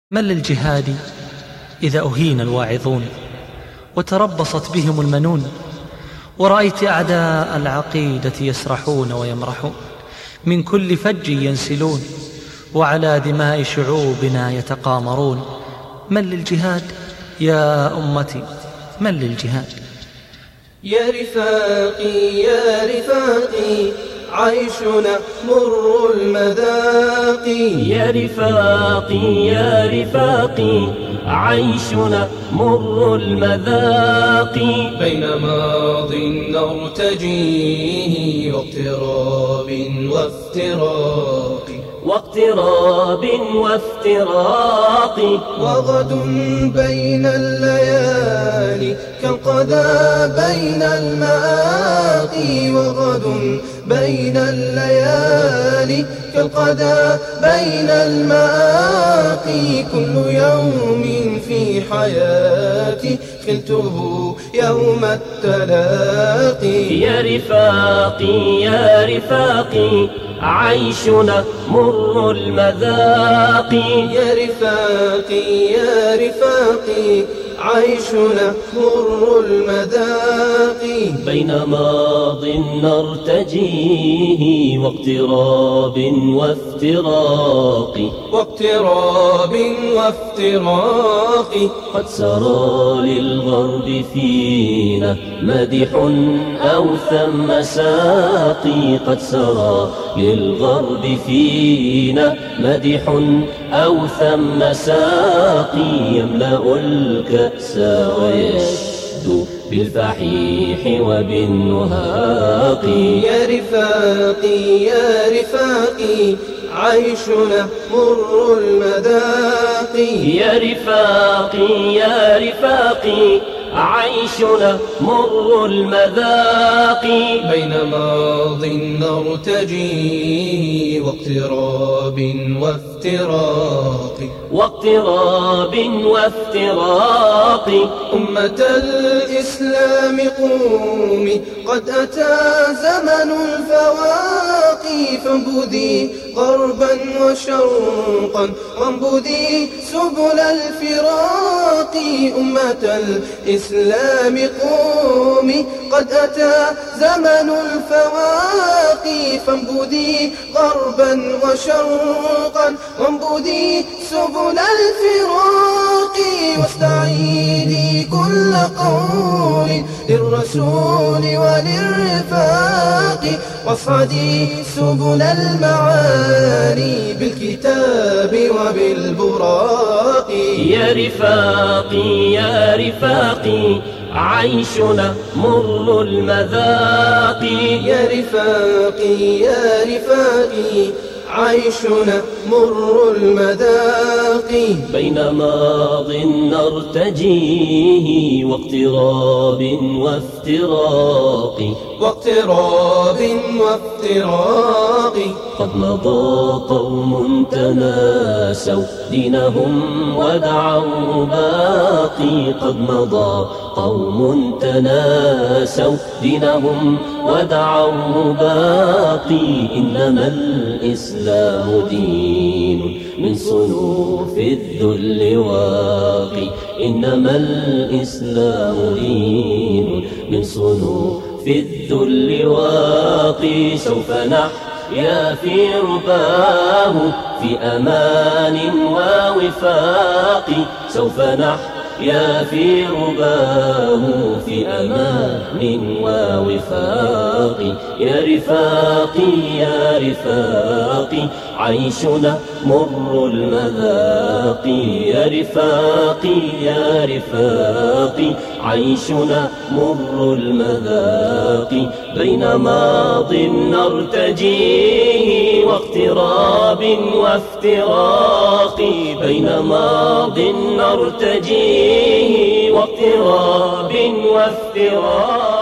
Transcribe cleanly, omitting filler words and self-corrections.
من للجهاد إذا أهين الواعظون وتربصت بهم المنون، ورأيت أعداء العقيدة يسرحون ويمرحون، من كل فج ينسلون، وعلى دماء شعوبنا يتقامرون. من للجهاد يا أمتي، من للجهاد؟ يا رفاقي يا رفاقي عيشنا مر المذاق، يا رفاقي يا رفاقي عيشنا مر المذاق، بين ماض نرتجيه واقتراب وافتراق، وغد بين الليالي كالقذى بين المآقي، وغد بين الليالي كالقذى بين المآقي، كل يوم في حياتي خلته يوم التلاقي. يا رفاقي يا رفاقي عيشنا مر المذاق، يا رفاقي يا رفاقي عيشنا مر المذاق، بين ماض نرتجيه واقتراب وافتراق، قد سرى للغرب فينا مدح أو ثم ساقي، قد سرى للغرب فينا مدح أو ثم ساقي، يملأ الكأس ويشدو بالفحيح وبالنهاق. يا رفاقي يا رفاقي عيشنا مر المذاق، يا رفاقي يا رفاقي عيشنا مر المذاق، بين ماض نرتجيه واقتراب وافتراق، أمة الإسلام قومي قد أتى زمن الفواقي، فانبذي غربا وشرقا وانبذي سبل الفراق. أمة الإسلام قومي قد أتى زمن الفواقي، فانبذي غربا وشرقا وانبذي سبل الفراق، واستعيدي كل قول للرسول وللرفاق، واصعدي سبل المعالي بالكتاب وبالبراق. يا رفاقي يا رفاقي عيشنا مر المذاق، يا رفاقي يا رفاقي عيشنا مر المذاق، بين ماض نرتجيه واقتراب وافتراق، قد مضى قوم تناسوا دينهم ودعوا باقي، قد مضى قوم تناسوا دينهم ودعوا باقي، إنما الإسلام دين من صنوف الذل واقي، إنما الإسلام دين من صنوف الذل واقي، سوف نحيا في رباه في أمان ووفاق، سوف نحيا في رباه في أمان ووفاق. يا رفاقي يا رفاقي عيشنا مر المذاق، يا رفاقي يا رفاقي عيشنا مر المذاق، بين ماض نرتجيه واقتراب وافتراق، بين ماض نرتجيه واقتراب وافتراق.